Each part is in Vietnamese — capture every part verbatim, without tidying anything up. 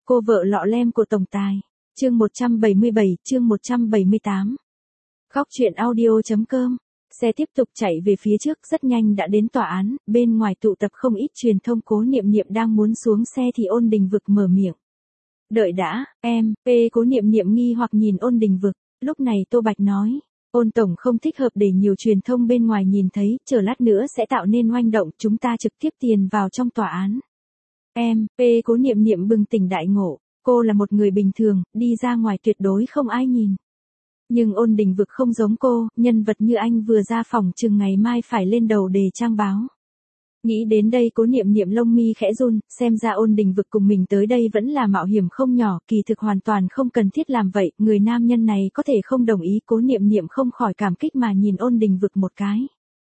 Cô vợ lọ lem của tổng tài. Chương một trăm bảy mươi bảy, chương một trăm bảy mươi tám. Khóc chuyện audio.com. Xe tiếp tục chạy về phía trước, rất nhanh đã đến tòa án, bên ngoài tụ tập không ít truyền thông. Cố Niệm Niệm đang muốn xuống xe thì Ôn Đình Vực mở miệng. Đợi đã, em, p Cố Niệm Niệm nghi hoặc nhìn Ôn Đình Vực, lúc này Tô Bạch nói. Ôn tổng không thích hợp để nhiều truyền thông bên ngoài nhìn thấy, chờ lát nữa sẽ tạo nên oanh động, chúng ta trực tiếp tiền vào trong tòa án. Em, p Cố Niệm Niệm bừng tỉnh đại ngộ, cô là một người bình thường, đi ra ngoài tuyệt đối không ai nhìn. Nhưng Ôn Đình Vực không giống cô, nhân vật như anh vừa ra phòng chừng ngày mai phải lên đầu đề trang báo. Nghĩ đến đây Cố Niệm Niệm lông mi khẽ run, xem ra Ôn Đình Vực cùng mình tới đây vẫn là mạo hiểm không nhỏ, kỳ thực hoàn toàn không cần thiết làm vậy, người nam nhân này có thể không đồng ý. Cố Niệm Niệm không khỏi cảm kích mà nhìn Ôn Đình Vực một cái.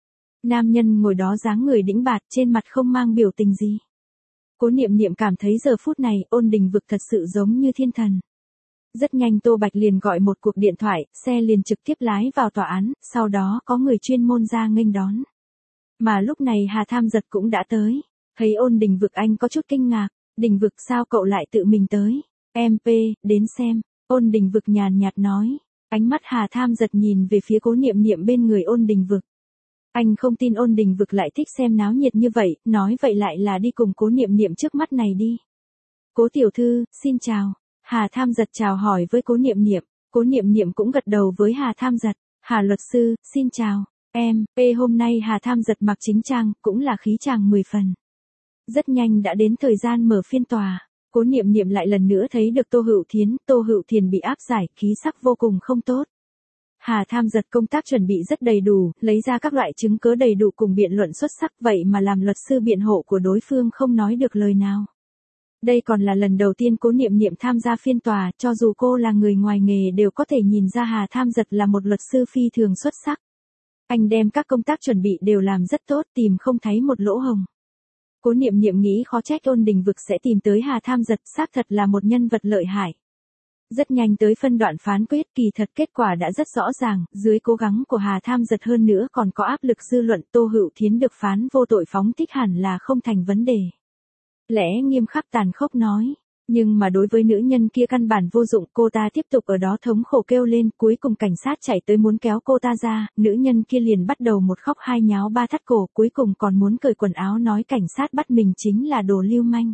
Nam nhân ngồi đó dáng người đĩnh bạt, trên mặt không mang biểu tình gì. Cố Niệm Niệm cảm thấy giờ phút này Ôn Đình Vực thật sự giống như thiên thần. Rất nhanh Tô Bạch liền gọi một cuộc điện thoại, xe liền trực tiếp lái vào tòa án, sau đó có người chuyên môn ra nghênh đón. Mà lúc này Hà Tham Giật cũng đã tới. Thấy Ôn Đình Vực anh có chút kinh ngạc. Đình Vực sao cậu lại tự mình tới? Em P, đến xem. Ôn Đình Vực nhàn nhạt nói. Ánh mắt Hà Tham Giật nhìn về phía Cố Niệm Niệm bên người Ôn Đình Vực. Anh không tin Ôn Đình Vực lại thích xem náo nhiệt như vậy, nói vậy lại là đi cùng Cố Niệm Niệm trước mắt này đi. Cố tiểu thư, xin chào. Hà Tham Giật chào hỏi với Cố Niệm Niệm. Cố Niệm Niệm cũng gật đầu với Hà Tham Giật. Hà luật sư, xin chào. Em, P hôm nay Hà Tham Giật mặc chính trang, cũng là khí chàng mười phần. Rất nhanh đã đến thời gian mở phiên tòa. Cố Niệm Niệm lại lần nữa thấy được Tô Hữu Thiến, Tô Hữu Thiền bị áp giải, khí sắc vô cùng không tốt. Hà Tham Giật công tác chuẩn bị rất đầy đủ, lấy ra các loại chứng cứ đầy đủ cùng biện luận xuất sắc, vậy mà làm luật sư biện hộ của đối phương không nói được lời nào. Đây còn là lần đầu tiên Cố Niệm Niệm tham gia phiên tòa, cho dù cô là người ngoài nghề đều có thể nhìn ra Hà Tham Giật là một luật sư phi thường xuất sắc. Anh đem các công tác chuẩn bị đều làm rất tốt, tìm không thấy một lỗ hổng. Cố Niệm Niệm nghĩ khó trách Ôn Đình Vực sẽ tìm tới Hà Tham Giật, xác thật là một nhân vật lợi hại. Rất nhanh tới phân đoạn phán quyết, kỳ thật kết quả đã rất rõ ràng, dưới cố gắng của Hà Tham Giật hơn nữa còn có áp lực dư luận, Tô Hữu Thiến được phán vô tội phóng thích hẳn là không thành vấn đề. Lẽ nghiêm khắc tàn khốc nói. Nhưng mà đối với nữ nhân kia căn bản vô dụng, cô ta tiếp tục ở đó thống khổ kêu lên, cuối cùng cảnh sát chạy tới muốn kéo cô ta ra, nữ nhân kia liền bắt đầu một khóc hai nháo ba thắt cổ, cuối cùng còn muốn cởi quần áo nói cảnh sát bắt mình chính là đồ lưu manh.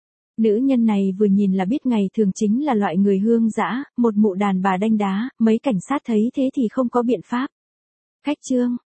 Nữ nhân này vừa nhìn là biết ngày thường chính là loại người hương dã, một mụ đàn bà đanh đá, mấy cảnh sát thấy thế thì không có biện pháp. Khách trương,